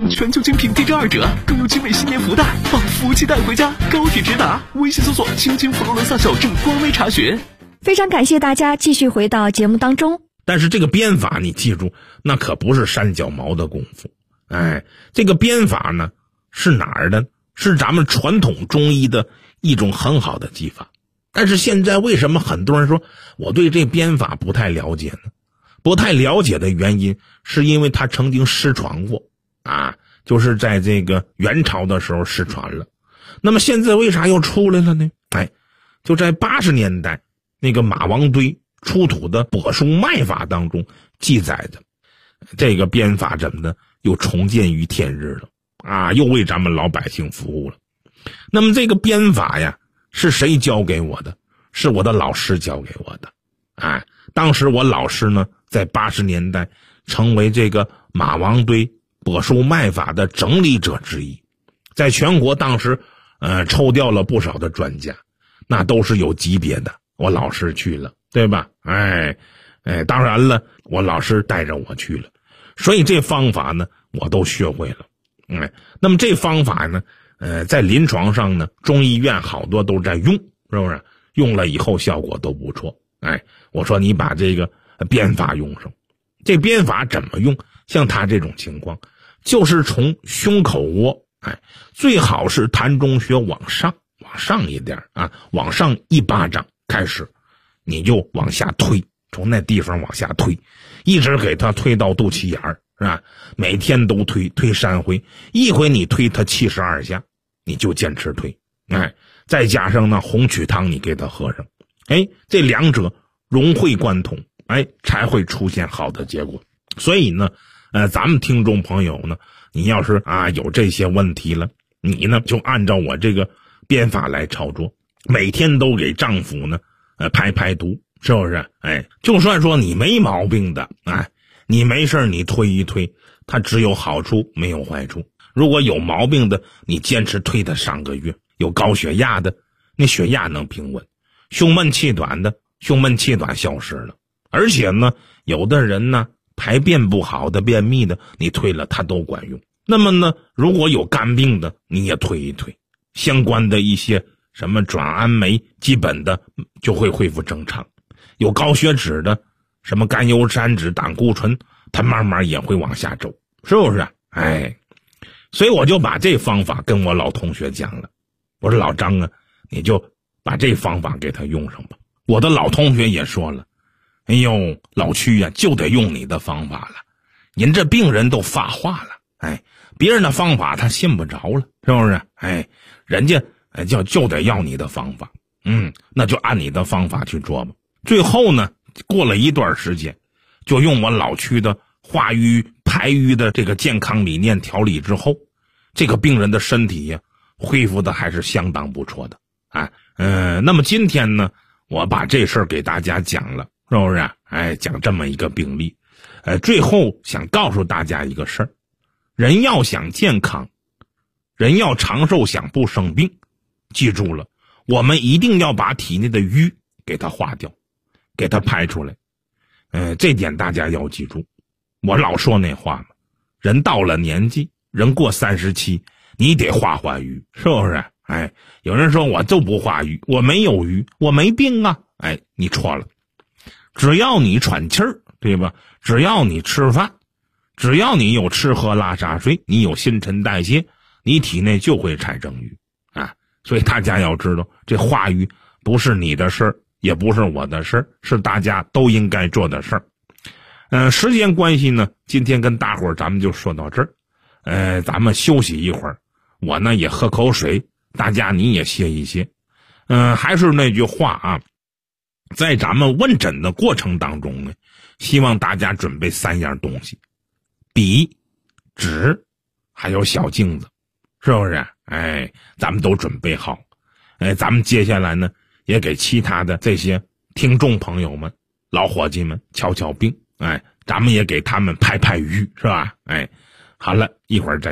全球精品低至2折，更有精美新年福袋，把福气带回家，高铁直达。微信搜索“青青佛罗伦萨小镇”官微查询。 非常感谢大家继续回到节目当中。 但是这个鞭法你记住，那可不是三脚猫的功夫。这个鞭法呢是哪儿的？是咱们传统中医的一种很好的技法。但是现在为什么很多人说我对这鞭法不太了解呢？不太了解的原因是因为它曾经失传过就是在这个元朝的时候失传了。那么现在为啥又出来了呢？就在80年代那个马王堆出土的帛书脉法当中记载的，这个鞭法怎么的又重见于天日了又为咱们老百姓服务了。那么这个鞭法呀是谁教给我的？是我的老师教给我的。当时我老师呢在80年代成为这个马王堆帛书脉法的整理者之一，在全国当时抽调了不少的专家，那都是有级别的，我老师去了，对吧？当然了，我老师带着我去了，所以这方法呢我都学会了。那么这方法呢在临床上呢中医院好多都在用，是不是？用了以后效果都不错。我说你把这个鞭法用上。这鞭法怎么用？像他这种情况就是从胸口窝最好是膻中穴往上一点往上1巴掌开始，你就往下推，从那地方往下推，一直给他推到肚脐眼儿，是吧？每天都推3回，一回你推他72下，你就坚持推。再加上呢红曲汤你给他喝上，这两者融会贯通，才会出现好的结果。所以呢咱们听众朋友呢，你要是有这些问题了，你呢就按照我这个鞭法来操作，每天都给丈夫呢排毒，是不是？就算说你没毛病的你没事你推一推，它只有好处没有坏处。如果有毛病的，你坚持推它3个月，有高血压的，那血压能平稳；胸闷气短的，胸闷气短消失了。而且呢有的人呢排便不好的，便秘的，你推了它都管用。那么呢如果有肝病的，你也推一推，相关的一些什么转氨酶基本的就会恢复正常。有高血脂的，什么甘油三酯、胆固醇，它慢慢也会往下走，是不是？所以我就把这方法跟我老同学讲了，我说老张你就把这方法给他用上吧。我的老同学也说了，哎呦老曲就得用你的方法了，您这病人都发话了，别人的方法他信不着了，是不是？人家就得要你的方法，那就按你的方法去做吧。最后呢过了一段时间，就用我老曲的化瘀排瘀的这个健康理念调理之后，这个病人的身体恢复的还是相当不错的。那么今天呢我把这事儿给大家讲了，是不是？讲这么一个病例。最后想告诉大家一个事儿，人要想健康，人要长寿，想不生病，记住了，我们一定要把体内的瘀给它化掉，给它排出来。这点大家要记住。我老说那话嘛，人到了年纪，人过37，你得化瘀，是不是？有人说我就不化瘀，我没有瘀，我没病啊。你错了。只要你喘气儿，对吧？只要你吃饭，只要你有吃喝拉撒睡，你有新陈代谢，你体内就会产生瘀所以大家要知道，这化瘀不是你的事儿，也不是我的事儿，是大家都应该做的事儿。时间关系呢，今天跟大伙儿咱们就说到这儿。咱们休息一会儿，我呢也喝口水，大家你也歇一歇。还是那句话在咱们问诊的过程当中呢，希望大家准备3样东西：笔、纸，还有小镜子，是不是？咱们都准备好。咱们接下来呢，也给其他的这些听众朋友们、老伙计们瞧瞧病，咱们也给他们排排瘀，是吧？好了，一会儿再见。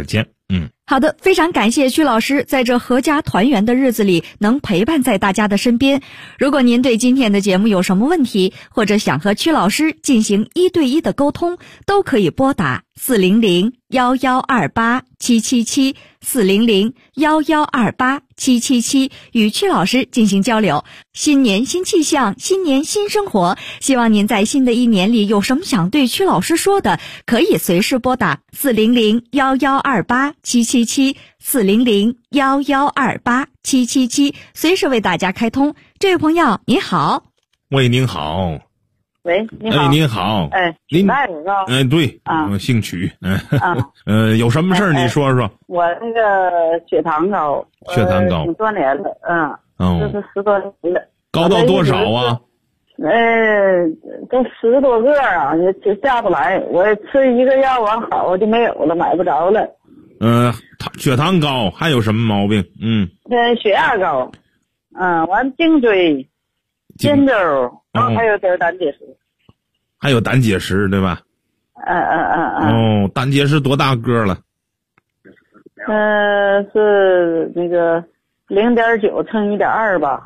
好的，非常感谢曲老师在这阖家团圆的日子里能陪伴在大家的身边。如果您对今天的节目有什么问题，或者想和曲老师进行1对1的沟通，都可以拨打400-1128-777 400-1128-777与曲老师进行交流。新年新气象，新年新生活，希望您在新的一年里有什么想对曲老师说的，可以随时拨打400-1128-777 400-1128-777，随时为大家开通。这位朋友您好。 喂，您好。 喂，你好。 哎，您好。 哎， 您大夫是吧？ 哎，对，姓曲。有什么事儿你说说。 我那个血糖高， 血糖高， 挺多年了，就是10多年了。 高到多少啊？ 都10多个啊，就下不来。我吃一个药完好就没有了，买不着了。 血糖高还有什么毛病？ 血压高，完颈椎、肩周，然后还有点胆结石。 还有胆结石对吧？胆结石多大个了？ 是那个0.9乘1.2吧。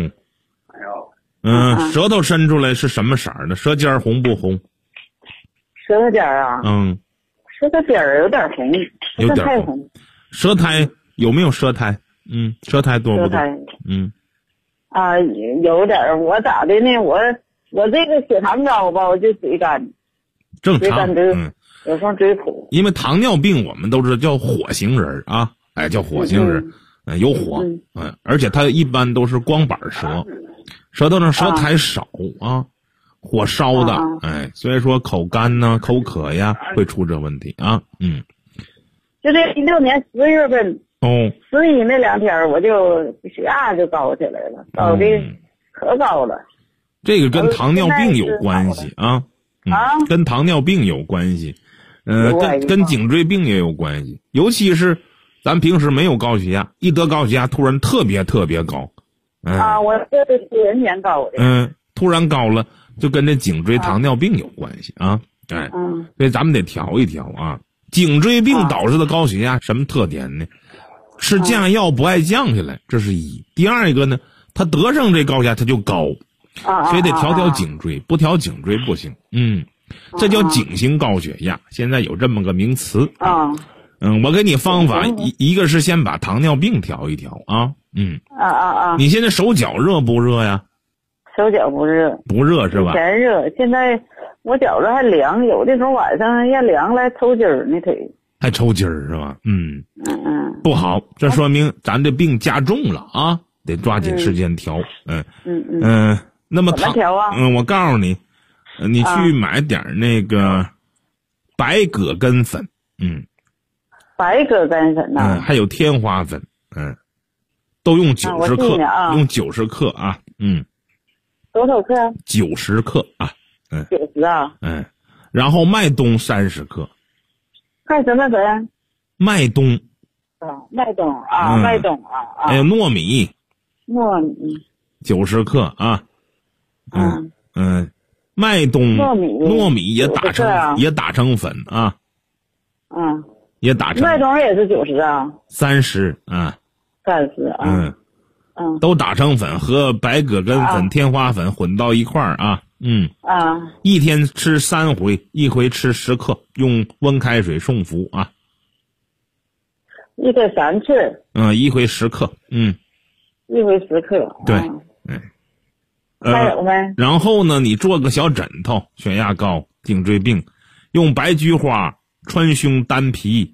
舌头伸出来是什么色儿的？舌尖红不红？ 舌头尖啊？舌头尖儿有点红， 有点红。舌苔有没有舌苔？舌苔多不多？ 有点。我咋的呢？我这个血糖高吧，我就嘴干。 正常。 有时候嘴苦。 因为糖尿病我们都是叫火型人啊，叫火型人，有火，而且它一般都是光板舌，舌头上舌苔少啊，火烧的，所以说口干呢、口渴呀，会出这问题啊。 就这16年10月份11那2天，我就血压就高起来了，高的可高了。 这个跟糖尿病有关系啊，跟糖尿病有关系，跟颈椎病也有关系，尤其是咱平时没有高血压，一得高血压突然特别高。 我这是40年高的。 突然高了，就跟这颈椎糖尿病有关系啊。所以咱们得调一调啊。颈椎病导致的高血压什么特点呢？吃降压药不爱降下来，这是一。第二一个呢，他得上这高血压他就高，所以得调颈椎，不调颈椎不行。这叫颈型高血压，现在有这么个名词。我给你方法，一个是先把糖尿病调一调啊。你现在手脚热不热呀？ 手脚不热。不热是吧？ 以前热，现在我觉着还凉，有的时候晚上要凉来抽筋儿那腿。 还抽筋儿是吧？不好，这说明咱这病加重了啊，得抓紧时间调。那么怎么调啊？ 我告诉你，你去买点那个白葛根粉。 白葛根粉呐。 还有天花粉。都用90克，用90克啊。 多少克 ？90克啊。 90啊。 然后麦冬30克。 看什么粉？ 麦冬。 麦冬啊，麦冬啊。 还有糯米。 糯米。 90克啊。麦冬。糯米也打成粉啊。也打成。 麦冬也是90啊。 30啊。 30啊。 都打成粉，和白葛根粉、天花粉混到一块儿啊。一天吃3回，一回吃10克，用温开水送服啊。 一天3次。 一回10克。 一回10克。 对。 还有没？ 然后呢，你做个小枕头，血压高、颈椎病，用白菊花川芎丹皮。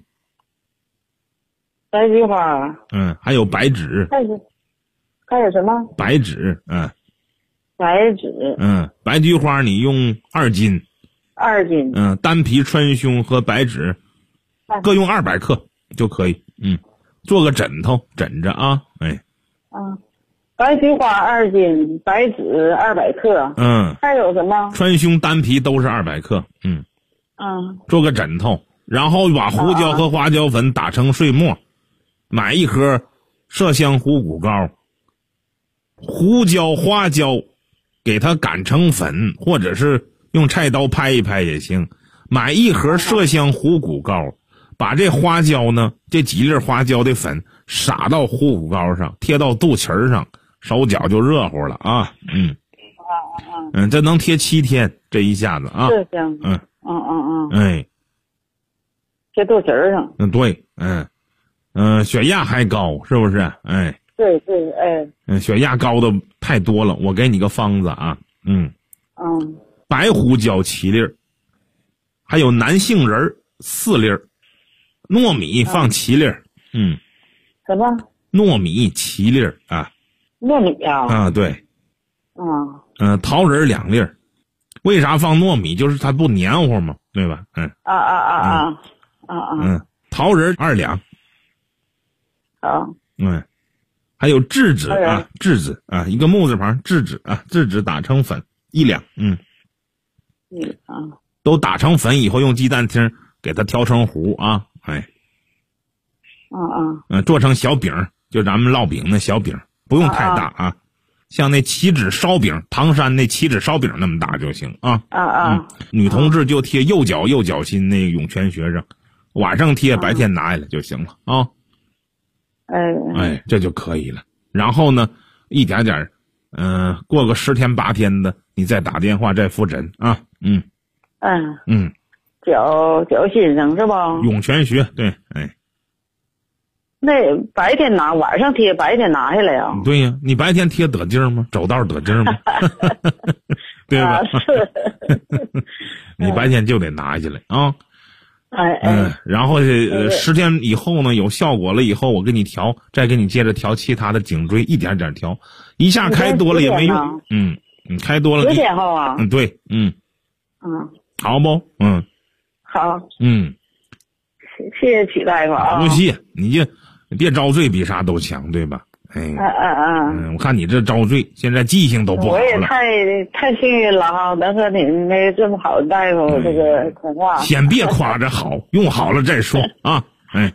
白菊花。 还有白芷。 还有什么？ 白芷。 白芷。 白菊花你用2斤。 2斤。 丹皮、川芎和白芷各用200克就可以。做个枕头枕着啊。 白菊花2斤，白芷200克。还有什么？ 川芎、丹皮都是200克。做个枕头，然后把胡椒和花椒粉打成碎末，买1盒麝香虎骨膏，胡椒、花椒给它擀成粉，或者是用菜刀拍一拍也行。买1盒麝香虎骨膏， 把这花椒呢，这几粒花椒的粉撒到虎骨膏上，贴到肚脐上，手脚就热乎了啊。这能贴7天，这一下子啊。 是这样。 哎， 贴肚脐上。 对，血压还高，是不是？哎。 对，哎。 血压高的太多了，我给你个方子啊。白胡椒7粒，还有南杏仁4粒，糯米放7粒。 什么？ 糯米7粒啊。 糯米啊？ 啊，对。桃仁2粒。为啥放糯米？就是它不黏糊嘛，对吧？桃仁2两。 好。 还有栀子啊，栀子啊，一个木字旁，栀子啊，栀子打成粉1两。都打成粉以后，用鸡蛋清给它调成糊啊。做成小饼，就咱们烙饼那小饼，不用太大啊，像那棋子烧饼，唐山那棋子烧饼那么大就行啊。女同志就贴右脚心那个涌泉穴上，晚上贴，白天拿下来就行了啊。这就可以了。然后呢，一点点，过个10天8天的，你再打电话再复诊啊。 脚心上是吧？ 涌泉穴，对， 那白天拿，晚上贴，白天拿下来啊？ 对呀，你白天贴得劲儿吗？走道得劲儿吗？对吧？ 是。 你白天就得拿下来啊。然后10天以后呢，有效果了以后，我给你调，再给你接着调其他的颈椎，一点点调，一下开多了也没用。你开多了。10 天后啊？ 对，好不？ 好。谢谢曲大夫啊。 不谢，你别遭罪，比啥都强，对吧？我看你这遭罪，现在记性都不好了。 我也太幸运了哈，能和你们这么好的大夫这个通话。 先别夸着好，用好了再说啊。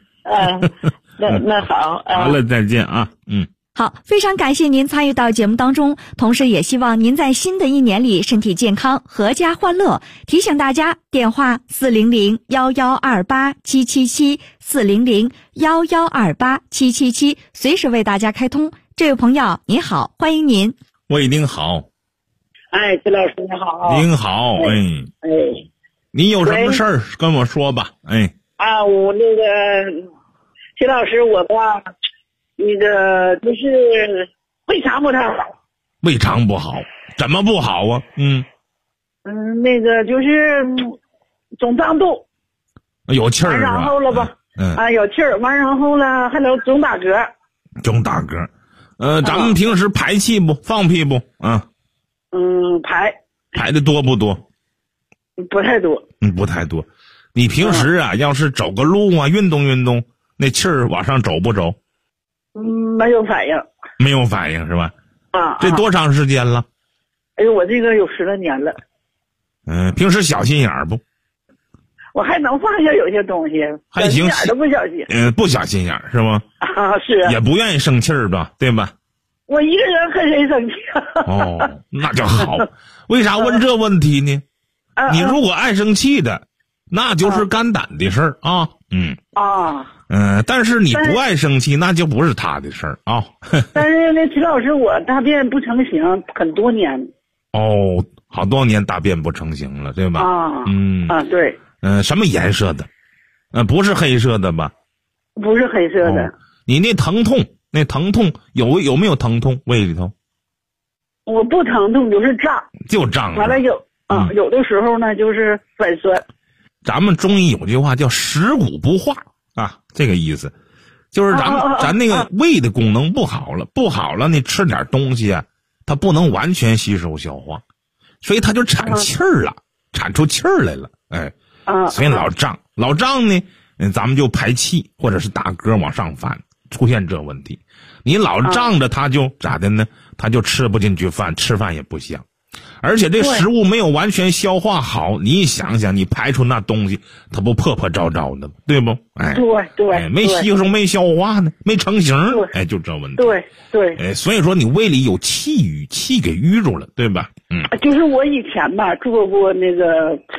那好。 好了，再见啊。 好，非常感谢您参与到节目当中，同时也希望您在新的1年里身体健康，阖家欢乐。提醒大家，电话400-1128-777，400-1128-777，随时为大家开通。这位朋友您好，欢迎您。 喂，您好。 曲老师你好。 您好。您有什么事儿跟我说吧。 我那个曲老师，我吧那个就是胃肠不太好。 胃肠不好？怎么不好啊？ 那个就是总胀肚， 有气儿。 然后了吧？有气儿，完然后呢还能总打嗝。 总打嗝。咱们平时排气不？放屁不？排的多不多？ 不太多。 不太多。你平时啊，要是走个路啊，运动运动，那气儿往上走不走？ 没有反应。 没有反应是吧？这多长时间了？ 我这个有10来年了。 平时小心眼儿不？ 我还能放下有些东西， 还行， 一点都不小心。 不小心眼儿是吗？ 是。 也不愿意生气儿吧，对吧？ 我一个人和谁生气？ 那就好。为啥问这问题呢？你如果爱生气的，那就是肝胆的事儿啊。但是你不爱生气，那就不是他的事儿啊。 但是那曲老师，我大便不成形很多年。 好多年大便不成形了，对吧？ 对。 什么颜色的？不是黑色的吧？ 不是黑色的。 你那疼痛有没有疼痛？胃里头？ 我不疼痛，就是胀。 就胀。 完了有的时候呢就是反酸。 咱们中医有句话叫食谷不化啊，这个意思，就是咱那个胃的功能不好了，你吃点东西啊，它不能完全吸收消化，所以它就产气儿了，产出气儿来了。所以老胀呢，咱们就排气或者是打嗝往上翻，出现这问题。你老胀着，它就咋的呢？它就吃不进去饭，吃饭也不香。而且这食物没有完全消化好，你想想，你排出那东西，它不破破糟糟的，对不？ 对， 没吸收，没消化呢，没成型，就这问题。 对， 所以说你胃里有气郁，气给淤住了，对吧？ 就是我以前吧做过那个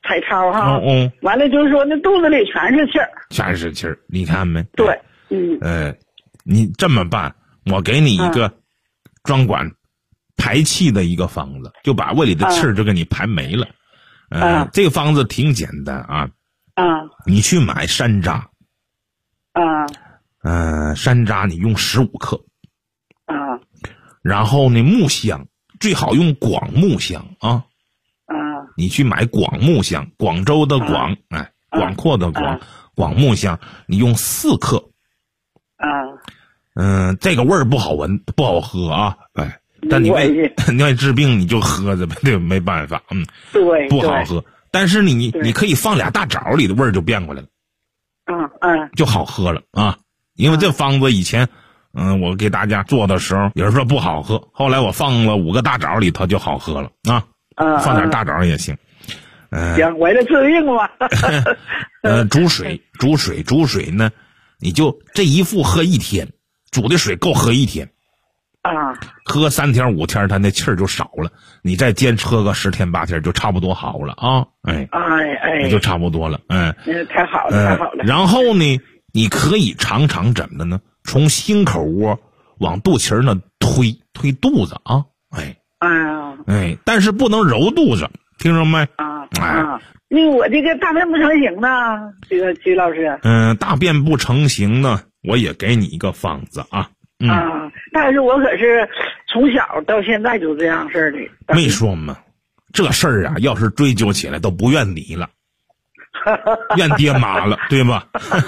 彩超哈。完了就是说那肚子里全是气儿。 全是气儿，你看没？ 对， 你这么办，我给你一个专管排气的一个方子，就把胃里的气儿就给你排没了。这个方子挺简单啊。你去买山楂。山楂你用15克。然后呢，木香最好用广木香啊。你去买广木香，广州的广，广阔的广木香，你用4克。这个味儿不好闻，不好喝啊。但你为治病你就喝着呗，对，没办法。 对， 不好喝。但是你可以放俩大枣里的味儿就变过来了。就好喝了啊。因为这方子以前我给大家做的时候有人说不好喝，后来我放了5个大枣里头就好喝了啊。放点大枣也行。 行，为了治病嘛。 煮水呢，你就这一副喝1天，煮的水够喝1天。喝3天5天，它那气儿就少了。你再坚持喝个10天8天，就差不多好了啊。就差不多了。 太好了，太好了。 然后呢，你可以常常怎么的呢？从心口窝往肚脐那推肚子啊。但是不能揉肚子，听着没？ 那我这个大便不成形呢，这个徐老师。 大便不成形呢，我也给你一个方子啊。 但是我可是从小到现在就这样事儿的。 没说嘛，这事儿啊，要是追究起来都不怨你了，怨爹妈了，对吧？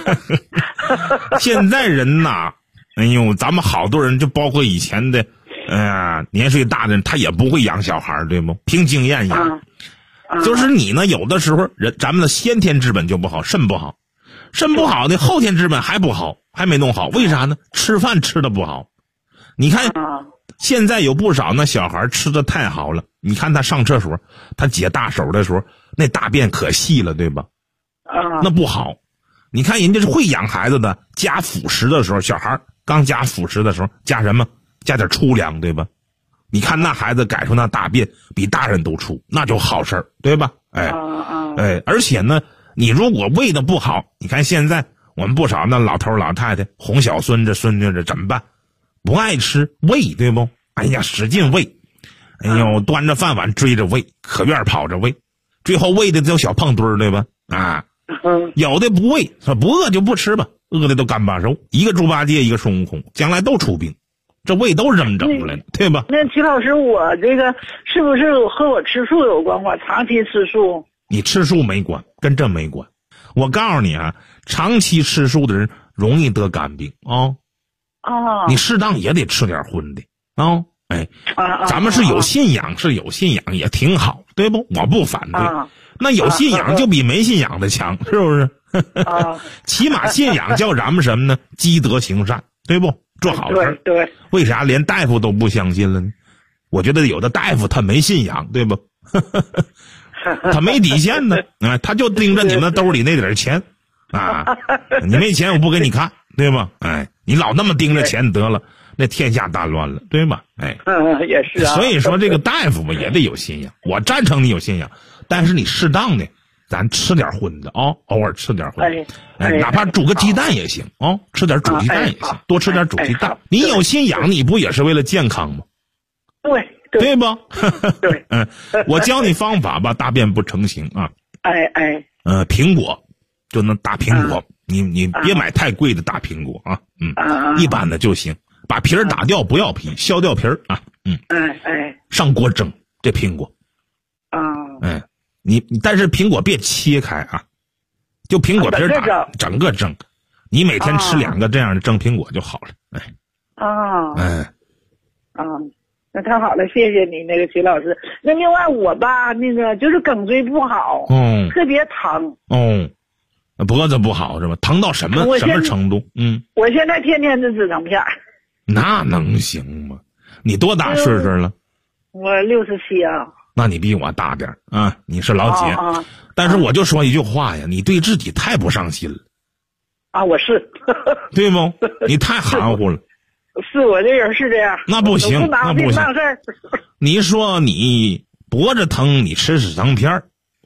现在人呐，哎呦，咱们好多人就包括以前的，年岁大的人，他也不会养小孩，对不？凭经验养。就是你呢，有的时候咱们的先天之本就不好，肾不好，肾不好的后天之本还不好，还没弄好，为啥呢？吃饭吃的不好。你看现在有不少那小孩吃的太好了，你看他上厕所，他解大手的时候，那大便可细了，对吧？那不好。你看人家是会养孩子的，加辅食的时候，小孩刚加辅食的时候加什么？加点粗粮，对吧？你看那孩子改出那大便比大人都粗，那就好事儿，对吧？而且呢，你如果喂的不好，你看现在我们不少那老头老太太哄小孙子孙女怎么办？不爱吃喂，对不？哎呀，使劲喂，哎呦，端着饭碗追着喂，可院跑着喂，最后喂的就小胖墩儿，对吧？有的不喂，说不饿就不吃吧，饿的都干巴瘦，一个猪八戒一个孙悟空，将来都出病。这胃都是这么整出来的，对吧？ 那齐老师，我这个是不是和我吃素有关？我长期吃素。 你吃素没关，跟这没关。我告诉你啊，长期吃素的人容易得肝病啊。你适当也得吃点荤的啊。咱们是有信仰，也挺好，对不？我不反对。那有信仰就比没信仰的强，是不是？起码信仰叫咱们什么呢？积德行善，对不？做好事。 对。 为啥连大夫都不相信了呢？我觉得有的大夫他没信仰，对不？他没底线呢，他就盯着你们兜里那点钱啊，你没钱我不给你看，对吧？你老那么盯着钱得了，那天下大乱了，对吧？ 也是啊。 所以说这个大夫吧也得有信仰，我赞成你有信仰，但是你适当的咱吃点荤的啊，偶尔吃点荤的，哪怕煮个鸡蛋也行啊，吃点煮鸡蛋也行，多吃点煮鸡蛋。你有信仰，你不也是为了健康吗？对吧？ 对。 我教你方法吧，大便不成形啊。苹果，就那大苹果，你别买太贵的大苹果啊，一般的就行，把皮儿打掉，不要皮，削掉皮儿啊，上锅蒸这苹果。你但是苹果别切开啊，就苹果皮整个蒸，你每天吃2个这样的蒸苹果就好了。 那太好了，谢谢你那个徐老师。那另外我吧，那个就是颈椎不好，特别疼。 脖子不好是吧？疼到什么程度？ 我现在天天的止疼片。 那能行吗？你多大岁数了？ 我67啊。 那你比我大点啊，你是老姐。但是我就说一句话呀，你对自己太不上心了。 我是。 对不？你太含糊了。 是我这人是这样。 那不行，那不行。你说你脖子疼，你吃止疼片，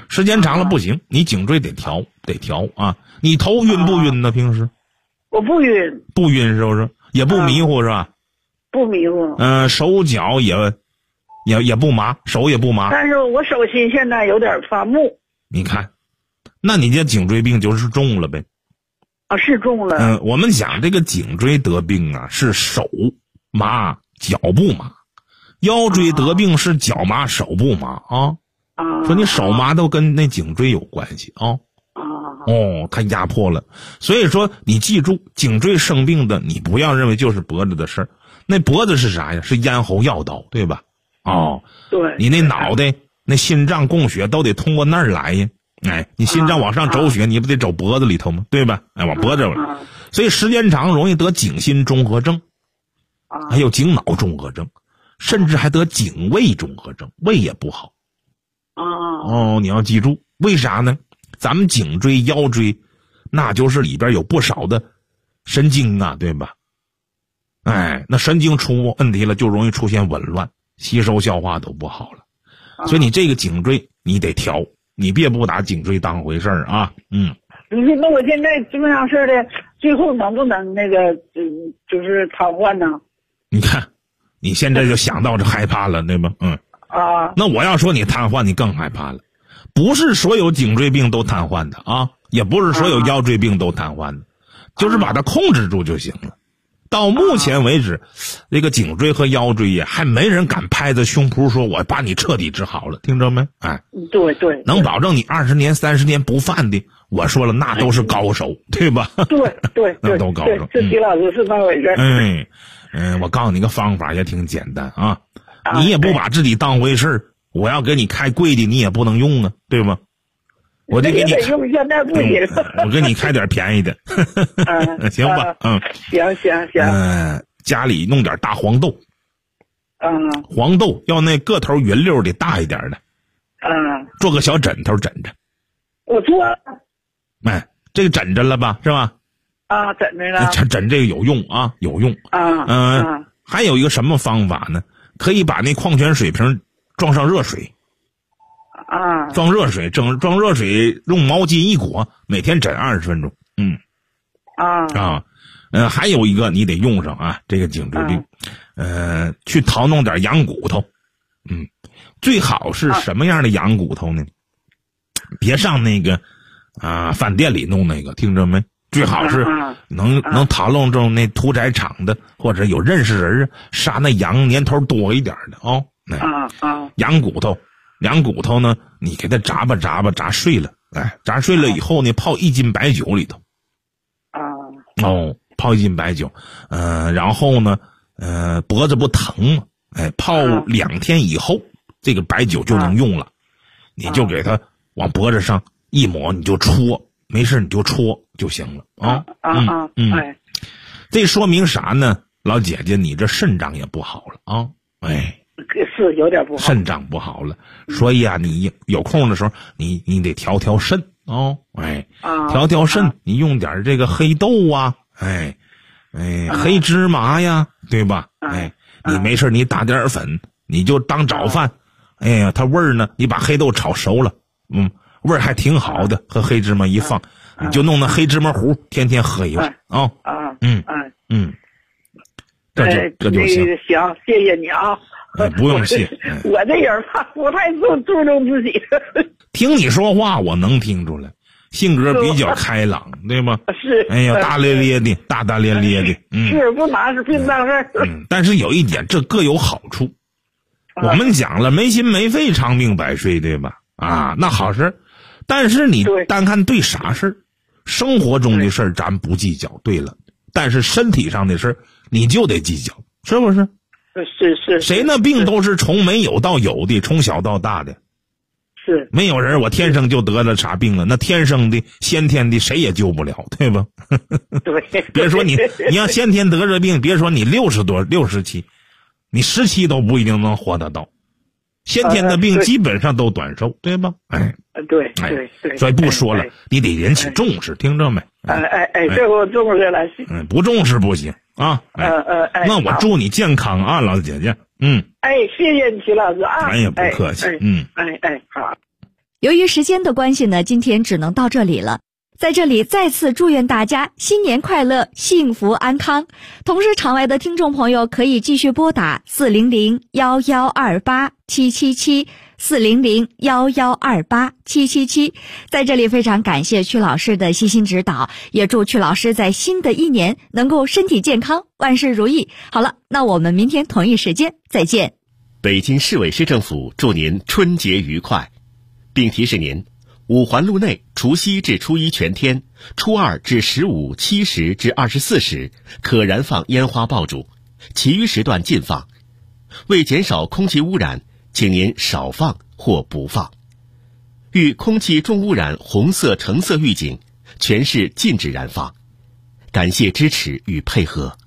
时间长了不行，你颈椎得调啊。你头晕不晕呢？平时？ 我不晕。不晕是不是？也不迷糊是吧？ 不迷糊。 手脚也不麻，手也不麻。 但是我手心现在有点发木。 你看，那你这颈椎病就是重了呗。 是重了。 我们讲这个颈椎得病啊，是手麻脚不麻；腰椎得病是脚麻手不麻啊。说你手麻都跟那颈椎有关系啊。它压迫了。所以说你记住，颈椎生病的你不要认为就是脖子的事儿，那脖子是啥呀？是咽喉要道，对吧？ 对。 你那脑袋那心脏供血都得通过那儿来呀。你心脏往上走血，你不得走脖子里头吗？对吧？往脖子了。所以时间长容易得颈心综合症，还有颈脑综合症，甚至还得颈胃综合症，胃也不好。你要记住，为啥呢？咱们颈椎腰椎那就是里边有不少的神经啊，对吧？那神经出问题了，就容易出现紊乱，吸收消化都不好了。所以你这个颈椎你得调，你别不把颈椎当回事儿啊。 那我现在这么样式的，最后能不能那个就是瘫痪呢？你看你现在就想到这害怕了，对吧？那我要说你瘫痪，你更害怕了。不是所有颈椎病都瘫痪的啊，也不是所有腰椎病都瘫痪的，就是把它控制住就行了。到目前为止，这个颈椎和腰椎也还没人敢拍着胸脯说我把你彻底治好了，听着没？ 对， 能保证你20年30年不犯的，我说了那都是高手，对吧？ 对， 那都高手。 这徐老师是那回事。 我告诉你个方法也挺简单啊，你也不把自己当回事儿，我要给你开贵的你也不能用啊，对吧？我得给你用，现在不行。 我给你开点便宜的。行吧。 行。 家里弄点大黄豆。黄豆要那个头圆溜的大一点的。做个小枕头枕着。 我做了。 这个枕着了吧，是吧？ 枕着了。 枕这个有用啊，有用。还有一个什么方法呢？可以把那矿泉水瓶装上热水。装热水，装热水，用毛巾一裹，每天枕20分钟。还有一个你得用上啊，这个颈椎病，去淘弄点羊骨头。最好是什么样的羊骨头呢？别上那个饭店里弄那个，听着没？最好是能淘弄中那屠宰场的，或者有认识人杀那羊年头多一点的羊骨头呢，你给它炸碎了，炸碎了以后呢，泡1斤白酒里头。泡1斤白酒，然后呢，脖子不疼吗？泡2天以后，这个白酒就能用了。你就给它往脖子上一抹，你就搓，没事你就搓就行了这说明啥呢？老姐姐，你这肾脏也不好了啊！ 是有点不好， 肾脏不好了，所以你有空的时候，你得调肾调肾，你用点这个黑豆啊，黑芝麻呀，对吧？你没事你打点粉，你就当早饭，它味儿呢，你把黑豆炒熟了，味儿还挺好的，和黑芝麻一放，你就弄那黑芝麻糊，天天喝一碗这就行。 行，谢谢你啊。 不用谢。 我这人不太注重自己。 听你说话，我能听出来，性格比较开朗，对吗？ 是。 大咧咧的，大咧咧的。 是不拿是并当事儿。 但是有一点，这各有好处。我们讲了，没心没肺，长命百岁，对吧？那好事。但是你单看对啥事儿，生活中的事儿咱不计较。对了，但是身体上的事儿你就得计较，是不是？ 是。 谁那病都是从没有到有的，从小到大的。 是。 没有人我天生就得了啥病了，那天生的先天的谁也救不了，对吧？ 对。 别说你要先天得这病，别说你60多67，你17都不一定能活得到。先天的病基本上都短寿，对吧？ 对。 所以不说了，你得引起重视，听着没？ 这我重视了。 不重视不行啊！那我祝你健康啊，老姐姐。 谢谢你徐老师啊！ 不客气。 好。 由于时间的关系呢，今天只能到这里了。在这里再次祝愿大家新年快乐，幸福安康。同时场外的听众朋友可以继续拨打400-1128-777 400-1128-777。在这里非常感谢曲老师的悉心指导，也祝曲老师在新的一年能够身体健康，万事如意。好了，那我们明天同一时间再见。 北京市委市政府祝您春节愉快，并提示您，五环路内除夕至初一全天，初二至15、7时至24时可燃放烟花爆竹，其余时段禁放。为减少空气污染，请您少放或不放。遇空气重污染红色、橙色预警，全市禁止燃放。感谢支持与配合。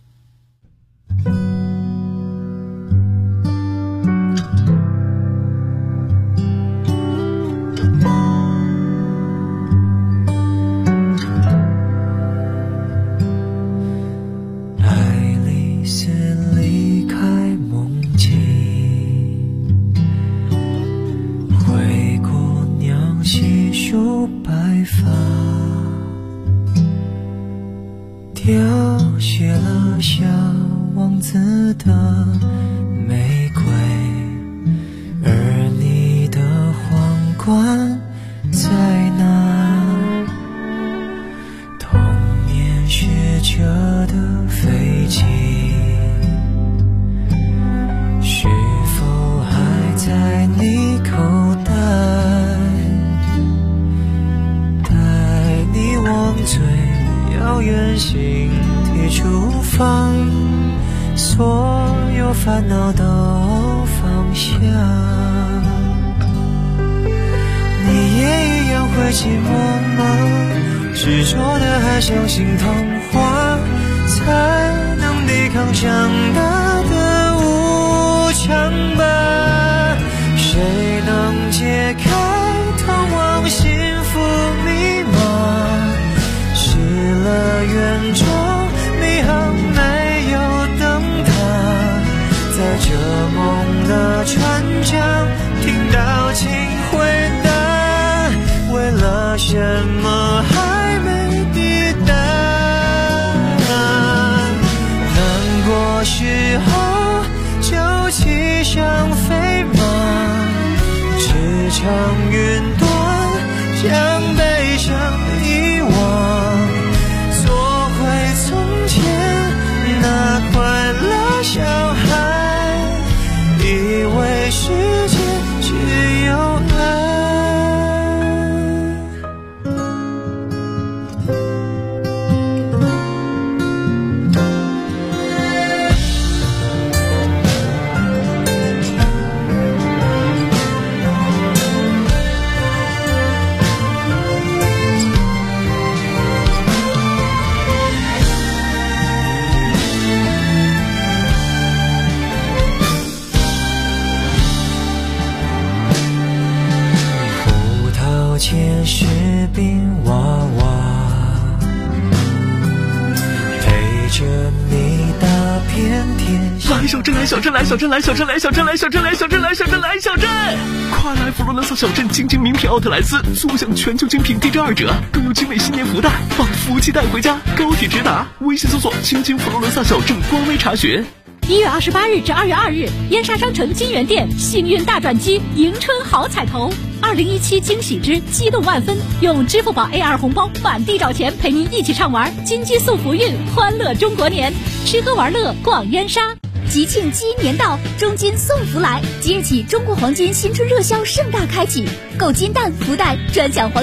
凋谢了小王子的玫瑰，而你的皇冠在哪？童年学着的飞机，是否还在你口袋？带你往最遥远星体出发，所有烦恼都放下。你也一样会寂寞吗？执着的还相信童话，才能抵抗长大的无常吧。谁能解开通往幸福密码？乐园中迷航没有灯塔，在这梦的船长听到请回答，为了什么还没抵达？难过时候就骑上飞马，驰骋云端，将悲伤遗忘，那快乐小孩，以为世界只有爱。前士兵娃娃，陪着你打遍天下。 来小镇，来小镇，来小镇，来小镇，来小镇，来小镇，来小镇，来小镇，来小镇！快来佛罗伦萨小镇精精名品奥特莱斯，坐享全球精品DG2折，更有精美新年福袋，把福气带回家。高铁直达，微信搜索“亲亲佛罗伦萨小镇”官微查询。 1月28日至2月2日，燕莎商城金源店幸运大转机，迎春好彩头，2017惊喜之激动万分，用支付宝 A2 红包满地找钱，陪您一起畅玩金鸡送福运，欢乐中国年，吃喝玩乐逛燕莎。 吉庆鸡年到，中金送福来，即日起中国黄金新春热销盛大开启，购金蛋福袋专享黄